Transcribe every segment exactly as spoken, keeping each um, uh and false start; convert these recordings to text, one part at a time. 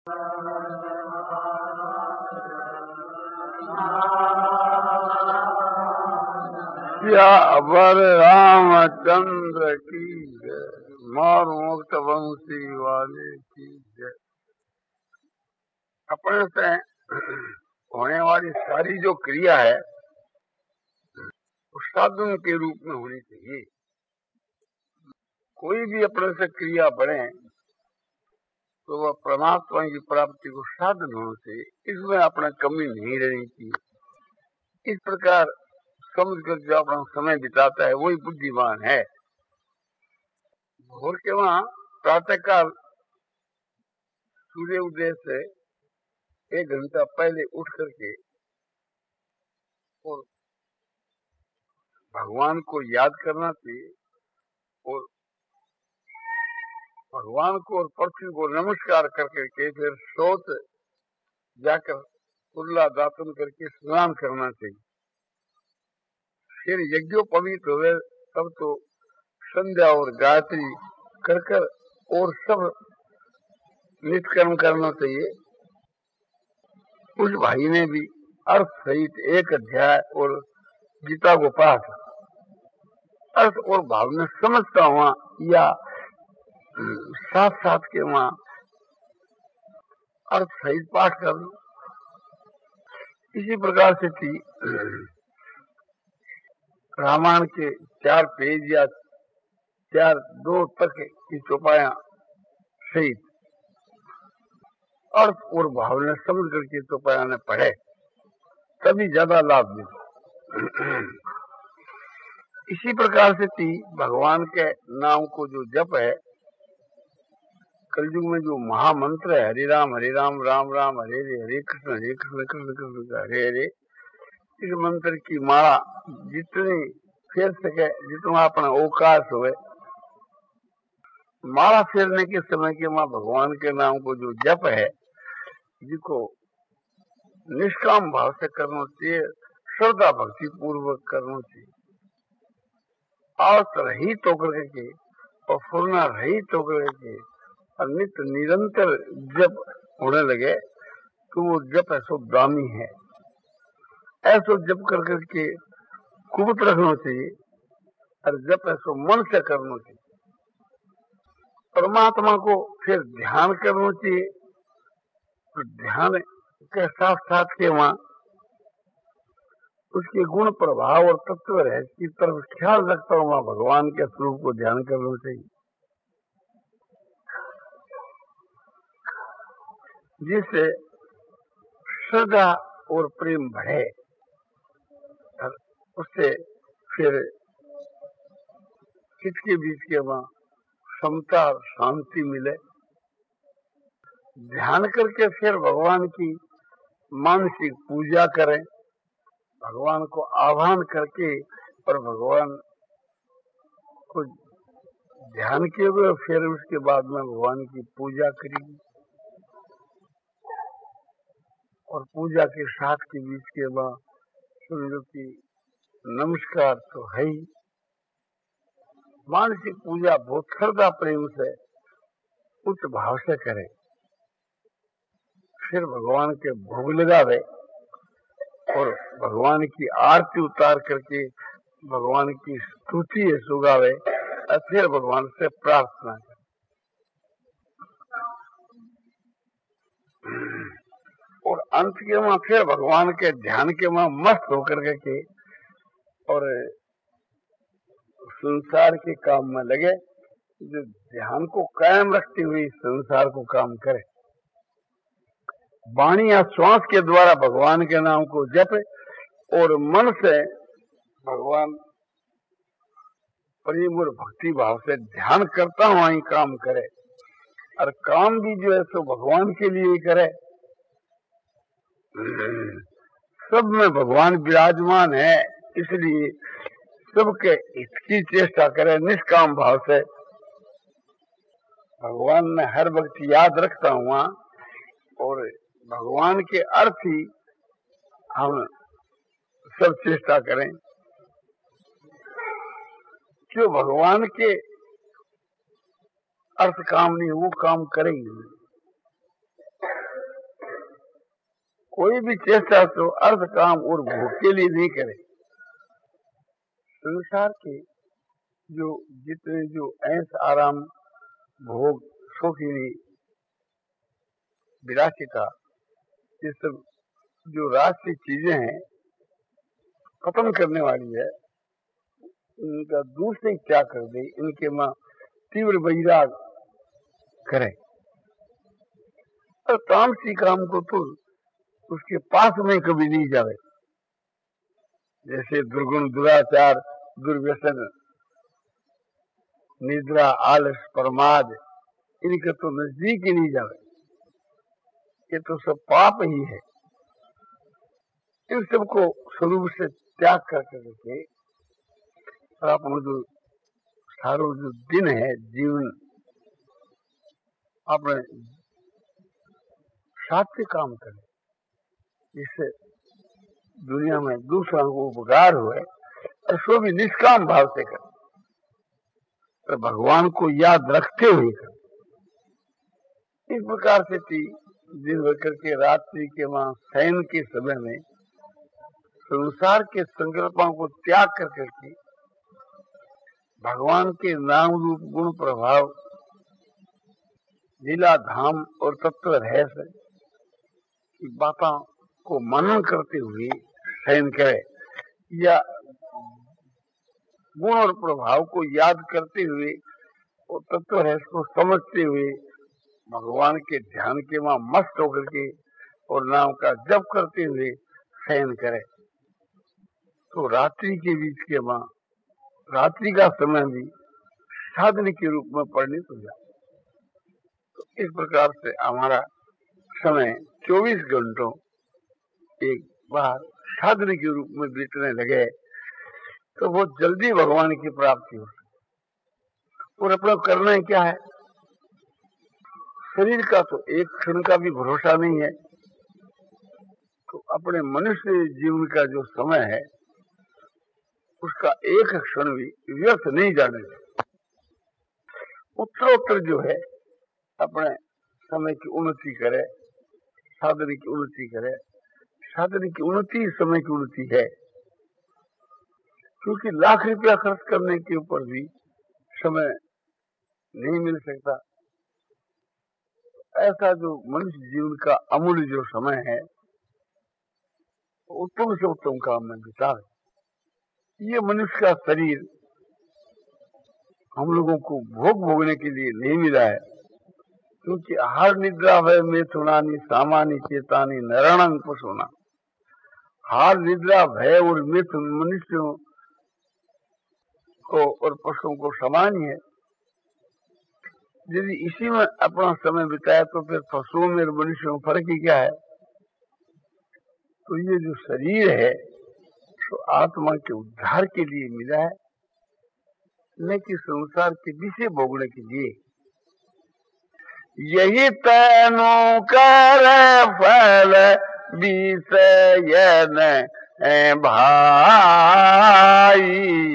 या अबर रामचंद्र की जय, मोर मुक्त वंशी वाले की जय। अपने से होने वाली सारी जो क्रिया है उस साधन के रूप में होनी चाहिए। कोई भी अपने से क्रिया बढ़े तो वह परमात्मा की प्राप्ति को साधन होना चाहिए, इसमें अपना कमी नहीं रहनी चाहिए। इस प्रकार समझ कर जो अपना समय बिताता है वही बुद्धिमान है। भोर के वहां प्रातः काल सूर्य उदय से एक घंटा पहले उठ करके और भगवान को याद करना चाहिए और भगवान को और पृथ्वी को नमस्कार करके के फिर सोच जाकर कुल्ला दातन करके स्नान करना चाहिए। फिर यज्ञोपवीत हुए तब तो संध्या और गायत्री कर कर और सब नित्य कर्म करना चाहिए। उस भाई ने भी अर्थ सहित एक अध्याय और गीता को पाठ अर्थ और भाव में समझता हुआ या साथ साथ के वहां अर्थ सहित पाठ कर लो। इसी प्रकार से थी रामायण के चार पेज या चार दो तक की चौपाया सहित अर्थ और भावना समझ करके चौपाया ने पढ़े तभी ज्यादा लाभ मिले। इसी प्रकार से थी भगवान के नाम को जो जप है, कलयुग में जो महामंत्र है हरि राम हरि राम राम राम हरे हरे हरे कृष्ण हरे कृष्ण कृष्ण कृष्ण हरे हरे, इस मंत्र की माला जितनी फेर सके जितना अपना अवकाश हुए माला फेरने के समय के वहां भगवान के नाम को जो जप है जिसको निष्काम भाव से करना चाहिए, श्रद्धा भक्ति पूर्वक करना चाहिए। आस रहित होकर के और फुरना रहित होकर के और नित्य निरंतर जप होने लगे तो वो जप ऐसो दामी है। ऐसो जप कर करके कुबत रखना चाहिए और जप ऐसो मन से करना चाहिए। परमात्मा को फिर ध्यान करना चाहिए तो ध्यान के साथ साथ के वहां उसके गुण प्रभाव और तत्व रहस्य की तरफ ख्याल रखता हुआ भगवान के स्वरूप को ध्यान करना चाहिए, जिससे श्रद्धा और प्रेम बढ़े। उससे फिर चित्त के बीच के वहां समता और शांति मिले। ध्यान करके फिर भगवान की मानसिक पूजा करें, भगवान को आह्वान करके और भगवान को ध्यान किए हुए फिर उसके बाद में भगवान की पूजा करेगी और पूजा के साथ के बीच के बाद समझो कि नमस्कार तो है ही। मानसिक पूजा बहुत श्रद्धा प्रेम से उच्च भाव से करें, फिर भगवान के भोग लगावे और भगवान की आरती उतार करके भगवान की स्तुति सुगावे और फिर भगवान से प्रार्थना करें। और अंत के वहां फिर भगवान के ध्यान के वहां मस्त होकर के और संसार के काम में लगे, जो ध्यान को कायम रखते हुए संसार को काम करे। वाणी या श्वास के द्वारा भगवान के नाम को जपे और मन से भगवान प्रेम और भक्ति भाव से ध्यान करता हुआ ही काम करे और काम भी जो है सो भगवान के लिए ही करे। सब में भगवान विराजमान है, इसलिए सबके हित की चेष्टा करे निष्काम भाव से। भगवान ने हर वक्त याद रखता हुआ और भगवान के अर्थ ही हम सब चेष्टा करें, जो भगवान के अर्थ काम नहीं वो काम करेंगे। कोई भी चेष्टा तो अर्थ काम और भोग के लिए नहीं करे। संसार के जो जितने जो ऐश आराम भोग शौकीनी विलासिता ये सब जो राष्ट्रीय चीजें हैं खत्म करने वाली है, इनका दूर से क्या कर दे, इनके मां तीव्र वैराग करे और तामसी काम को तो उसके पास में कभी नहीं जावे। जैसे दुर्गुण दुराचार दुर्व्यसन निद्रा आलस प्रमाद इनके तो नजदीक ही नहीं जावे, ये तो सब पाप ही है। इन सबको स्वरूप से त्याग कर करके और अपना जो सारो जो दिन है जीवन अपने सात्विक काम करे, जिससे दुनिया में दूसरा को उपकार हुए और सो भी निष्काम भाव से करे और भगवान को याद रखते हुए करे। इस प्रकार से थी दिन भर करके रात्रि के वहां शयन के समय में संसार के संकल्पों को त्याग कर करके भगवान के नाम रूप गुण प्रभाव लीला धाम और तत्व रहस्य की बातों को मनन करते हुए शयन करे या गुण और प्रभाव को याद करते हुए और तत्व रहस्य को समझते हुए भगवान के ध्यान के वहां मस्त होकर के और नाम का जप करते हुए शयन करे तो रात्रि के बीच के वहां रात्रि का समय भी साधन के रूप में परिणित हो जाए। तो इस प्रकार से हमारा समय चौबीस घंटों एक बार साधन के रूप में बीतने लगे तो बहुत जल्दी भगवान की प्राप्ति हो सकती। और अपना करना है क्या है, शरीर का तो एक क्षण का भी भरोसा नहीं है, तो अपने मनुष्य जीवन का जो समय है उसका एक क्षण भी व्यर्थ नहीं जाने चाहिए। उत्तरोत्तर जो है अपने समय की उन्नति करे, साधन की उन्नति करे। साधन की उन्नति समय की उन्नति है, क्योंकि लाख रुपया खर्च करने के ऊपर भी समय नहीं मिल सकता। ऐसा जो मनुष्य जीवन का अमूल्य जो समय है उत्तम से उत्तम काम में बितावे। ये मनुष्य का शरीर हम लोगों को भोग भोगने के लिए नहीं मिला है, क्योंकि आहार निद्रा भय मिथुनानी सामान्य चेतानी नरणंग पशुना। हार निद्रा भय और मिथुन मनुष्यों को और पशुओं को समान है। यदि इसी में अपना समय बिताया तो फिर पशुओं में और मनुष्यों में फर्क ही क्या है। तो ये जो शरीर है तो आत्मा के उद्धार के लिए मिला है, न कि संसार के विषय भोगने के लिए। यही तैनो कर फल विषय न भाई।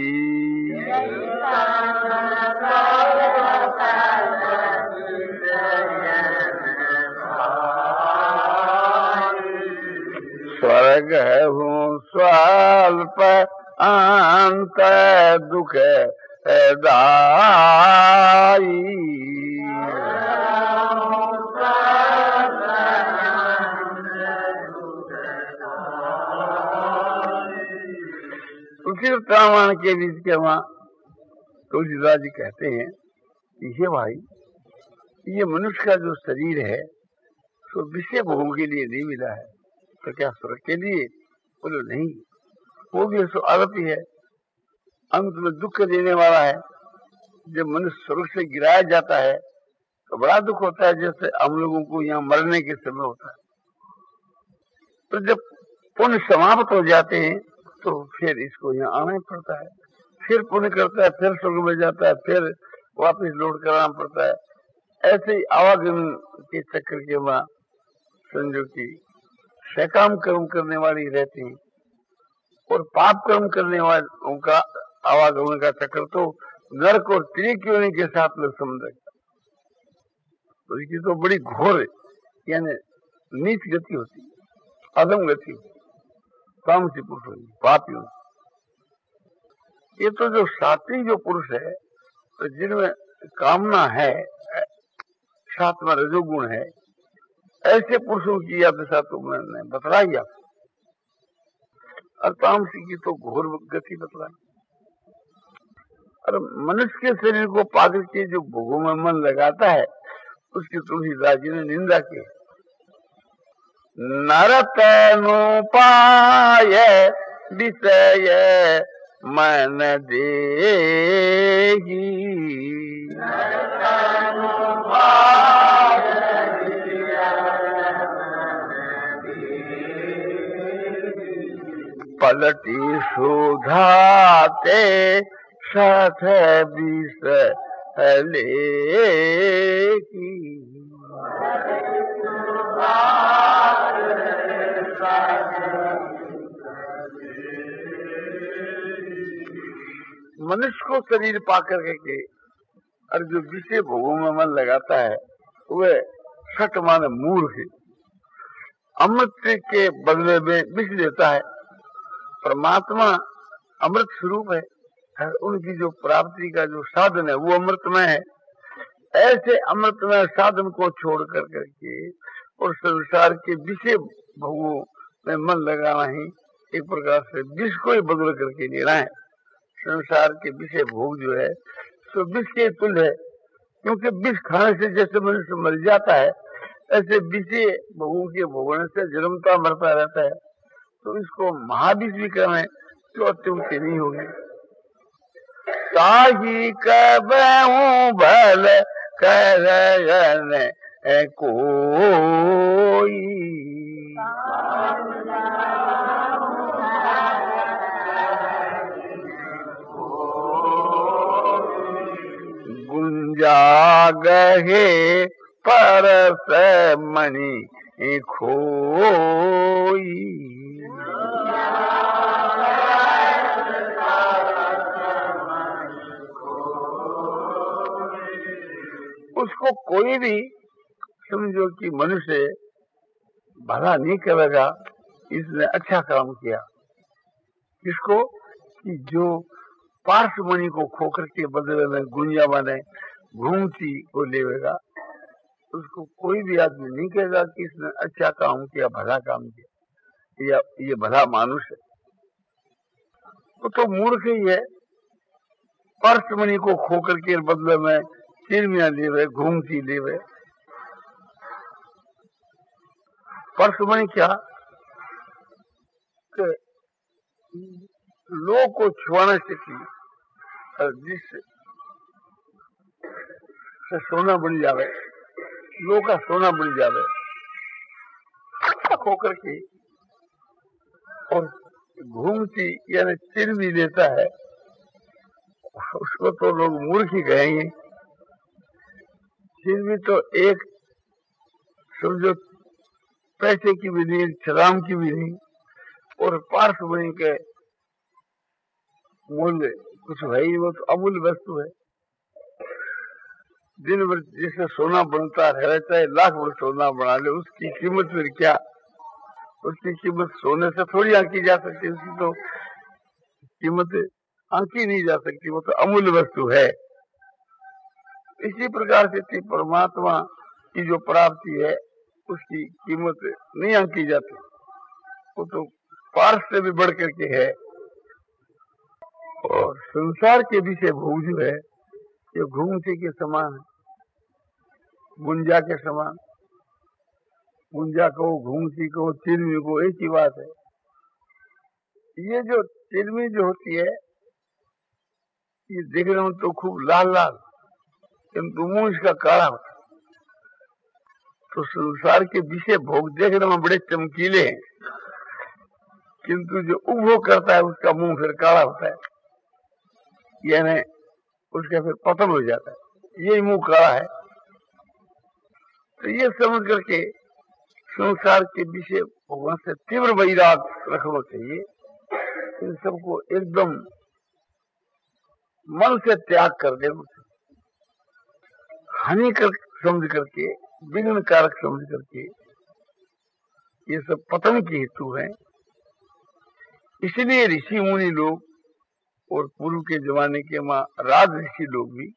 स्वर्ग हूँ स्वल्प अंत दुख दाई। उसी रामायण के बीच के वहां तुलसीदास जी कहते हैं कि हे भाई, ये मनुष्य का जो शरीर है तो विषय भोग के लिए नहीं मिला है, तो क्या स्वर्ग के लिए? बोलो नहीं, वो भी सो आरोपी है, अंत में दुख देने वाला है। जब मनुष्य स्वर्ग से गिराया जाता है तो बड़ा दुख होता है, जैसे हम लोगों को यहाँ मरने के समय होता है। तो जब पुण्य समाप्त हो जाते हैं तो फिर इसको यहाँ आना ही पड़ता है, फिर पुण्य करता है, फिर स्वर्ग में जाता है, फिर वापस लौट कर आना पड़ता है। ऐसे ही आवागमन के चक्कर के वहां समझो की सकाम कर्म करने वाली रहती है और पाप कर्म करने वाले उनका आवागमन का चक्कर तो नरक और त्रिकोणी के साथ में संबंध रखता है। तो इसकी तो बड़ी घोर यानी नीच गति होती है। अधम गति, तामसी पुरुष होगी, पापी होगी। ये तो जो सात्विक जो पुरुष है, तो जिनमें कामना है, साथ में रजोगुण है, ऐसे पुरुषों की या दशा तो मैंने बतलाई आपको। और तामसी की तो घोर गति बतलाई। और मनुष्य के शरीर को पाकर के जो भोगों में मन लगाता है, उसकी तुलसीदास जी ने निंदा की। नरतनुपाय विषय मन देही, पलटी सुधाते साथ विषय लेही। मनुष्य को शरीर पाकर के और जो विषय भोगों में मन लगाता है, वह सठ माने मूर्ख है। अमृत के बदले में विष देता है। परमात्मा अमृत स्वरूप है, उनकी जो प्राप्ति का जो साधन है वो अमृतमय है। ऐसे अमृतमय साधन को छोड़ कर करके और संसार के विषय भोगों में मन लगाना ही एक प्रकार से विष को ही बदल करके लेना है। संसार के विषय भोग जो है तो विष के तुल्य है, क्योंकि विष खाने से जैसे मनुष्य मर जाता है, ऐसे विषय भोगों के भोगने से जन्मता मरता रहता है। तो इसको महाविष भी कहें तो अत्युक्ति नहीं होगी। ताही कबहूं भल करन कोई, गुंजा गहे परस मणि खोई। उसको कोई भी समझो कि मनुष्य भला नहीं करेगा, इसने अच्छा काम किया। किसको? कि जो पार्श्वमणि को खोकर के बदले में गुंजा माने घूमती को लेगा, उसको कोई भी आदमी नहीं कहेगा कि इसने अच्छा काम किया, भला काम किया, या ये भला मानुष है। वो तो मूर्ख ही है। पार्श्वमणि को खोकर के बदले में चिरमिया लेवे, घूमती लेवे। पार्श्वमणि क्या? लोग को छुआने से की जिससे सोना बन जावे, लोग का सोना बन जावे खोकर के, और घूमती यानी चिरमी लेता है, उसको तो लोग मूर्ख ही कहेंगे। चिरमी तो एक समझो पैसे की भी नहीं, छलाम की भी नहीं, और पार्श्वमणि के मूल्य कुछ है ही, वो तो अमूल्य वस्तु है। दिन भर जिससे सोना बनता रहे, चाहे लाख भर सोना बना ले, उसकी कीमत फिर क्या? उसकी कीमत सोने से थोड़ी आंकी जा सकती, उसकी तो कीमत आंकी नहीं जा सकती, वो तो अमूल्य वस्तु है। इसी प्रकार से परमात्मा की जो प्राप्ति है उसकी कीमत नहीं आंकी जाती, वो तो पार्श से भी बढ़ करके है। और संसार के विषय भोग जो है ये घूमती के समान है, गुंजा के समान। गुंजा को, घूमती को, चिरमी को, एक ही बात है। ये जो चिरमी जो होती है ये देखने में तो खूब लाल लाल, किंतु मुंह इसका काला होता है। तो संसार के विषय भोग देखने में बड़े चमकीले हैं, किंतु जो उपभोग करता है उसका मुंह फिर काला होता है, यानी उसका फिर पतन हो जाता है। यही मुंह काला है। तो ये समझ करके संसार के विषय भगवान से तीव्र वैराग रखना चाहिए। इन सबको एकदम मन से त्याग कर देना चाहिए। हानिकारक समझ करके, विघ्न कारक समझ करके ये सब पतन के हेतु है। इसलिए ऋषि मुनि लोग और पूर्व के जमाने के माँ राज ऋषि लोग भी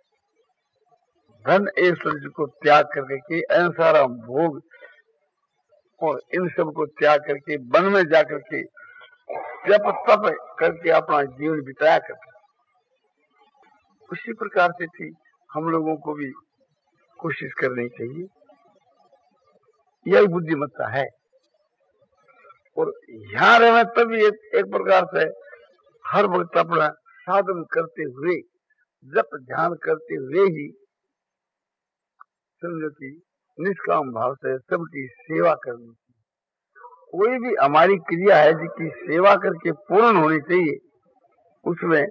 धन ऐश्वर्य को त्याग करके के अहिंसा भोग और इन सब को त्याग करके वन में जाकर के जप तप करके अपना जीवन बिताया करते। उसी प्रकार से थी हम लोगों को भी कोशिश करनी चाहिए। यही बुद्धिमत्ता है। और यहाँ रहना तभी एक, एक प्रकार से हर वक्त अपना साधन करते हुए जप ध्यान करते हुए ही समझो कि निष्काम भाव से सबकी सेवा करनी चाहिए। कोई भी हमारी क्रिया है जिसकी सेवा करके पूर्ण होनी चाहिए, उसमें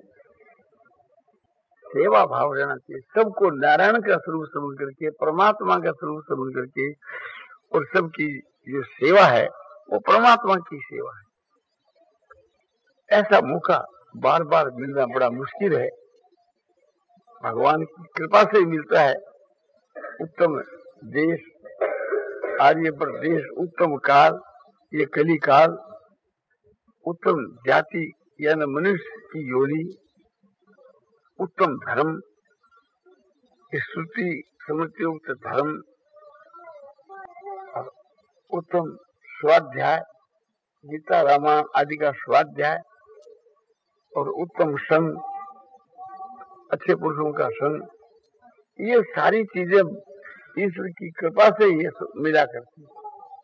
सेवा भाव रहना चाहिए। सबको नारायण का स्वरूप समझ करके, परमात्मा का स्वरूप समझ करके, और सबकी जो सेवा है वो परमात्मा की सेवा है। ऐसा मौका बार बार मिलना बड़ा मुश्किल है, भगवान की कृपा से ही मिलता है। उत्तम देश, आर्य प्रदेश, उत्तम काल, ये कली काल, उत्तम जाति यानी मनुष्य की योनि, उत्तम धर्म, श्रुति समृत्युक्त धर्म, उत्तम स्वाध्याय, गीता रामायण आदि का स्वाध्याय, और उत्तम संग, अच्छे पुरुषों का संग, ये सारी चीजें ईश्वर की कृपा से ये मिला करती है।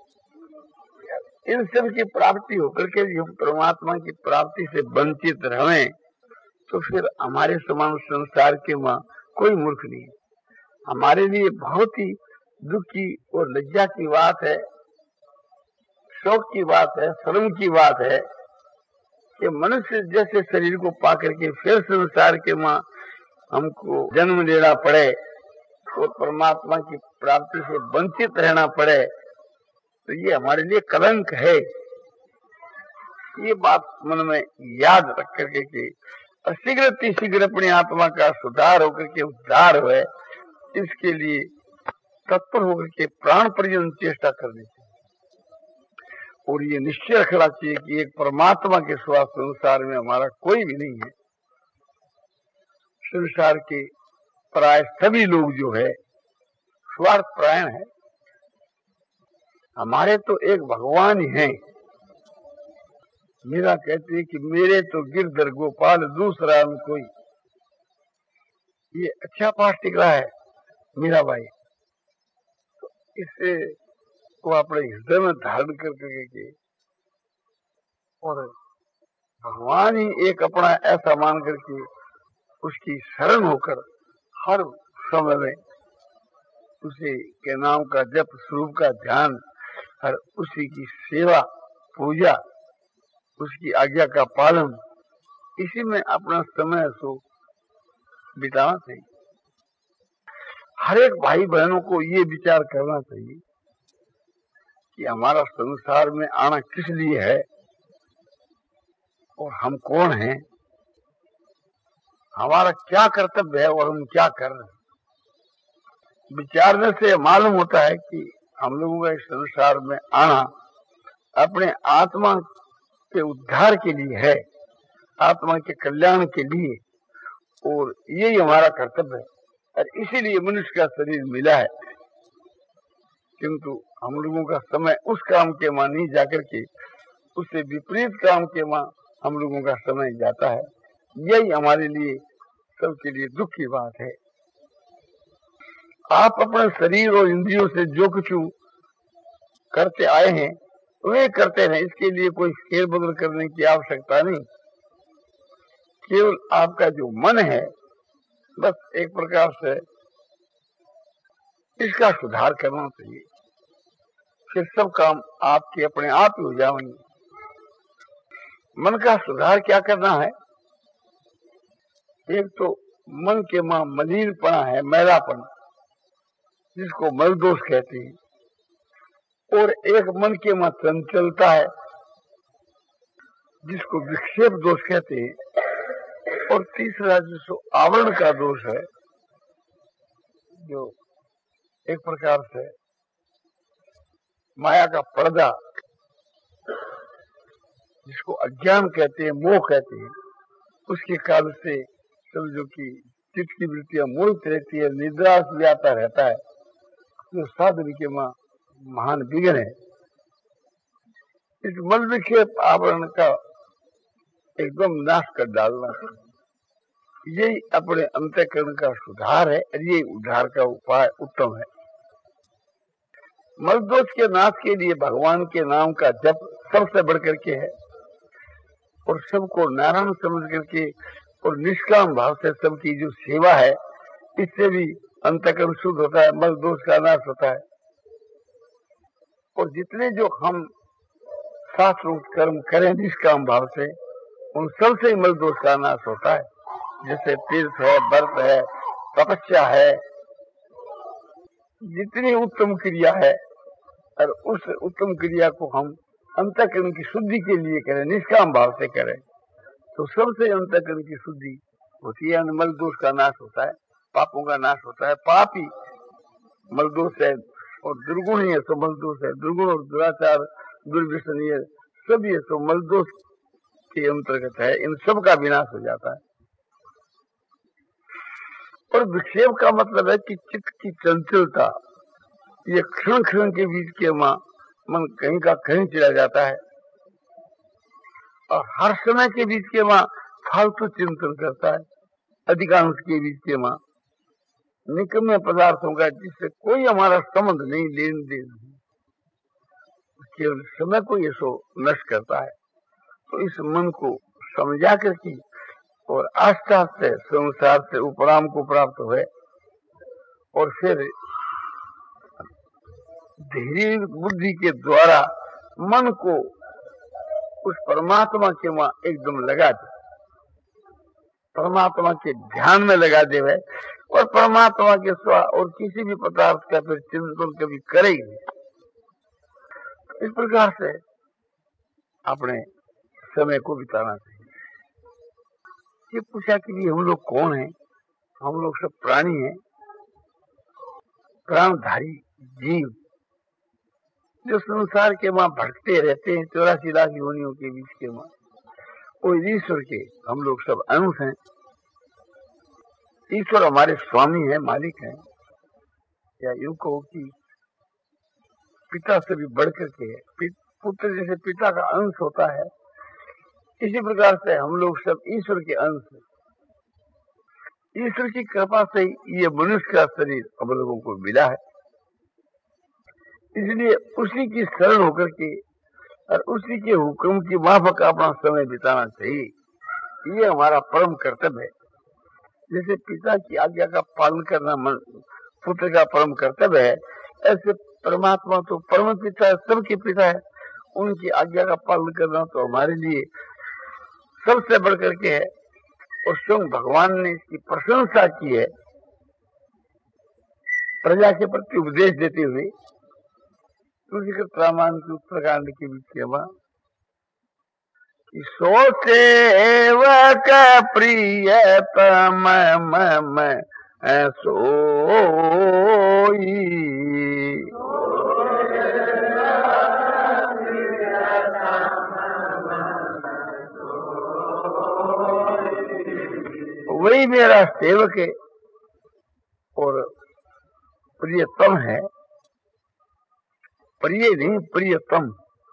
इन सब की प्राप्ति होकर के हम परमात्मा की प्राप्ति से वंचित रहे तो फिर हमारे समान संसार के मां कोई मूर्ख नहीं है। हमारे लिए बहुत ही दुख की और लज्जा की बात है, शोक की बात है, शर्म की बात है कि मनुष्य जैसे शरीर को पा करके फिर संसार के मां हमको जन्म लेना पड़े और परमात्मा की प्राप्ति से वंचित रहना पड़े, तो ये हमारे लिए कलंक है। ये बात मन में याद रख करके कि शीघ्र शीघ्र अपनी आत्मा का सुधार होकर के उद्धार हुए, इसके लिए तत्पर होकर के प्राण पर्यंत चेष्टा करनी चाहिए। और ये निश्चय रखना चाहिए कि एक परमात्मा के सिवा संसार में हमारा कोई भी नहीं है। संसार के प्राय सभी लोग जो है स्वार्थ परायण है। हमारे तो एक भगवान ही हैं। मीरा कहती है कि मेरे तो गिरधर गोपाल दूसरा हम कोई। ये अच्छा पाठ टिक रहा है मीरा बाई, तो इससे को अपने हृदय में धारण कर करके और भगवान ही एक अपना ऐसा मान करके उसकी शरण होकर हर समय में उसी के नाम का जप, स्वरूप का ध्यान और उसी की सेवा पूजा, उसकी आज्ञा का पालन, इसी में अपना समय सो बिताना चाहिए। हर एक भाई बहनों को ये विचार करना चाहिए कि हमारा संसार में आना किस लिए है और हम कौन हैं, हमारा क्या कर्तव्य है और हम क्या कर रहे हैं। विचारने से मालूम होता है कि हम लोगों का इस संसार में आना अपने आत्मा के उद्धार के लिए है, आत्मा के कल्याण के लिए, और यही हमारा कर्तव्य है। और इसीलिए मनुष्य का शरीर मिला है। किंतु हम लोगों का समय उस काम के मां नहीं जाकर के उससे विपरीत काम के मां हम लोगों का समय जाता है। यही हमारे लिए सबके लिए दुख की बात है। आप अपने शरीर और इंद्रियों से जो कुछ करते आए हैं वे करते रहें, इसके लिए कोई फेर बदल करने की आवश्यकता नहीं। केवल आपका जो मन है बस एक प्रकार से इसका सुधार करना चाहिए, फिर सब काम आपके अपने आप ही हो जाएंगे। मन का सुधार क्या करना है? एक तो मन के मां मलिनपना है, मैलापन, जिसको मल दोष कहते हैं, और एक मन के मां चंचलता है जिसको विक्षेप दोष कहते हैं, और तीसरा जिसको आवरण का दोष है जो एक प्रकार से माया का पर्दा, जिसको अज्ञान कहते हैं, मोह कहते हैं, उसके काल से समझो कि चित्त की वृत्तियां मोहित रहती है, निद्रा भी आता रहता है, जो साधन के मां महान विघ्न है। इस मल विक्षेप आवरण का एकदम नाश कर डालना, यही अपने अंतःकरण का सुधार है और यही उद्धार का उपाय उत्तम है। मल दोष के नाश के लिए भगवान के नाम का जप सबसे बढ़ करके है, और सबको नारायण समझ करके और निष्काम भाव से सबकी जो सेवा है, इससे भी अंतःकरण शुद्ध होता है, मल दोष का नाश होता है। और जितने जो हम शास्त्रों कर्म करें निष्काम भाव से, उन सबसे ही मल दोष का नाश होता है। जैसे तीर्थ है, व्रत है, तपस्या है, जितनी उत्तम क्रिया है, और उस उत्तम क्रिया को हम अंतःकरण की शुद्धि के लिए करें, निष्काम भाव से करें, तो सबसे अंतःकरण की शुद्धि होती है, मल दोष का नाश होता है, पापों का नाश होता है। पाप ही मल दोष है, और दुर्गुण ही है सो मल दोष है। दुर्गुण और दुराचार, दुर्व्यसनीय सब ये सो मल दोष के अंतर्गत है, इन सब का विनाश हो जाता है। और विक्षेप का मतलब है कि चित्त की चंचलता, ये क्षण क्षण के बीच के मां मन कहीं का कहीं चला जाता है, और हर समय के बीच के मां फालतू चिंतन करता है, अधिकांश के बीच के मां निकम्मे पदार्थों का, जिससे कोई हमारा संबंध नहीं, लेन देन नहीं, केवल समय को ये सो नष्ट करता है। तो इस मन को समझा करके और आस्था से संसार से उपराम को प्राप्त हुए, और फिर धीरे बुद्धि के द्वारा मन को उस परमात्मा के वहां एकदम लगा दे, परमात्मा के ध्यान में लगा दे है, और परमात्मा के स्वा और किसी भी पदार्थ का फिर चिंतन कभी करे ही नहीं। इस प्रकार से अपने समय को बिताना चाहिए। ये पूछा कि भी हम लोग कौन हैं? हम लोग सब प्राणी हैं, प्राणधारी जीव, जो संसार के मां भटकते रहते हैं, चौरासी लाख योनियों के बीच के मां, और ईश्वर के हम लोग सब अंश हैं। ईश्वर हमारे स्वामी है, मालिक है, या यूं कहो कि पिता से भी बढ़कर के है। पुत्र जैसे पिता का अंश होता है, इसी प्रकार से हम लोग सब ईश्वर के अंश हैं। ईश्वर की कृपा से ये मनुष्य का शरीर हम लोगों को मिला है, इसलिए उसी की शरण होकर के और उसी के हुक्म की माफक अपना समय बिताना चाहिए। ये हमारा परम कर्तव्य है। जैसे पिता की आज्ञा का पालन करना मन पुत्र का परम कर्तव्य है, ऐसे परमात्मा तो परम पिता है, सबके पिता है, उनकी आज्ञा का पालन करना तो हमारे लिए सबसे बढ़कर के है। और स्वयं भगवान ने इसकी प्रशंसा की है प्रजा के प्रति उपदेश देते हुए। तुलसीकृत रामायण के उत्तरकांड के बीच के मां कि सो सेवक प्रियतम मैं सोई, वही मेरा सेवक है और प्रियतम है। प्रिय नहीं, प्रियतम।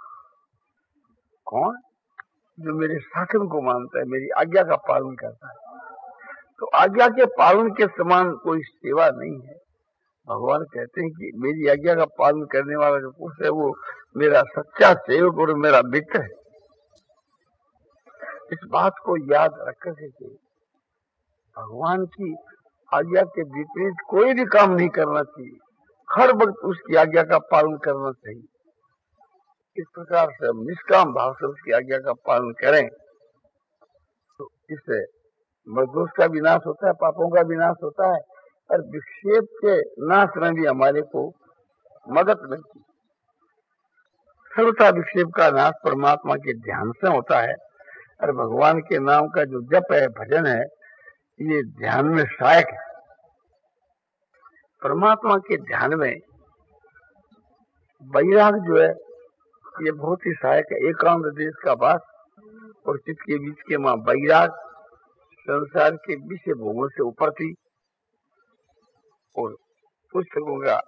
कौन? जो मेरे शासन को मानता है, मेरी आज्ञा का पालन करता है। तो आज्ञा के पालन के समान कोई सेवा नहीं है। भगवान कहते हैं कि मेरी आज्ञा का पालन करने वाला जो पुरुष है वो मेरा सच्चा सेवक और मेरा मित्र है। इस बात को याद रख के भगवान की आज्ञा के विपरीत कोई भी काम नहीं करना चाहिए, हर वक्त उसकी आज्ञा का पालन करना चाहिए। इस प्रकार से हम निष्काम भाव से उसकी आज्ञा का पालन करें तो इससे दोष का विनाश होता है, पापों का विनाश होता है, और विक्षेप के नाश में भी हमारे को मदद मिलती है। सर्वथा विक्षेप का नाश परमात्मा के ध्यान से होता है, और भगवान के नाम का जो जप है, भजन है, ये ध्यान में सहायक है। परमात्मा के ध्यान में वैराग जो है ये बहुत ही सहायक है। एकांत देश का वास और चित्त के बीच के मां वैराग संसार के विषय भोगों से ऊपर थी और पुस्तकों का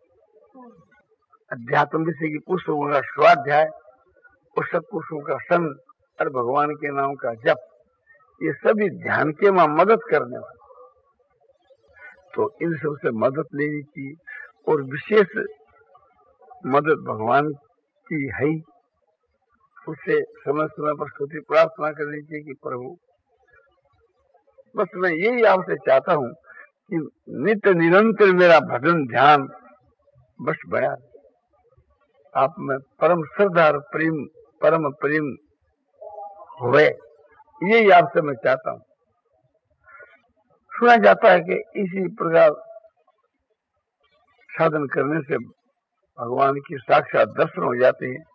अध्यात्म विषय की पुस्तकों का स्वाध्याय और सत्पुरुषों का संग और भगवान के नाम का जप, ये सभी ध्यान के मां मदद करने वाले। तो इन सबसे मदद लेनी चाहिए और विशेष मदद भगवान की है। उससे समय समय पर स्तुति प्रार्थना करनी चाहिए कि प्रभु, बस मैं यही आपसे चाहता हूं कि नित्य निरंतर मेरा भजन ध्यान बस बया, आप में परम श्रद्धा और प्रेम परम प्रेम हुए, यही आपसे मैं चाहता हूं। सुना जाता है कि इसी प्रकार साधन करने से भगवान की साक्षात दर्शन हो जाते हैं